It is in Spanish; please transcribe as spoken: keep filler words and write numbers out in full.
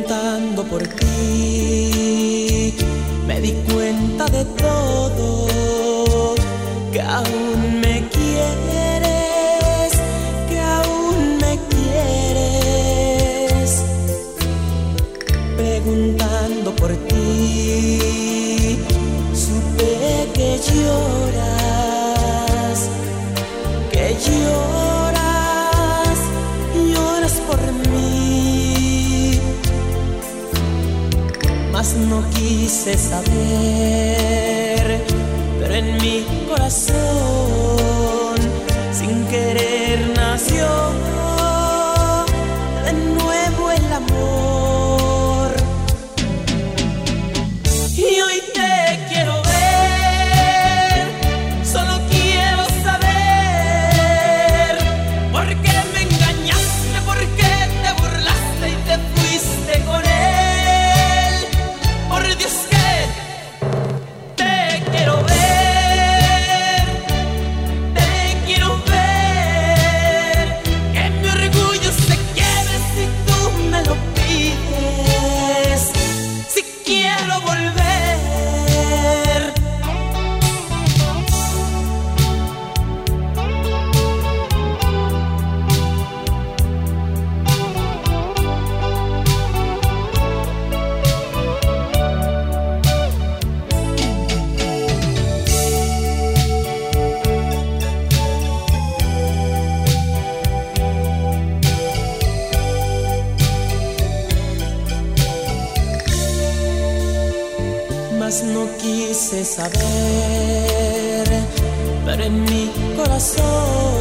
Preguntando por ti, me di cuenta de todo, que aún me quieres, que aún me quieres. Preguntando por ti, supe que lloras, que lloras, lloras por mí. Mas no quise saber, pero en mi corazón, sin querer nació de nuevo el amor. Y hoy te quiero ver, solo quiero saber por qué me engañaste, por qué te burlaste y te fuiste con él. Por Dios que te quiero ver, te quiero ver, que mi orgullo se quiebre si tú me lo pides, si quiero volver. Mas no quise saber, pero en mi corazón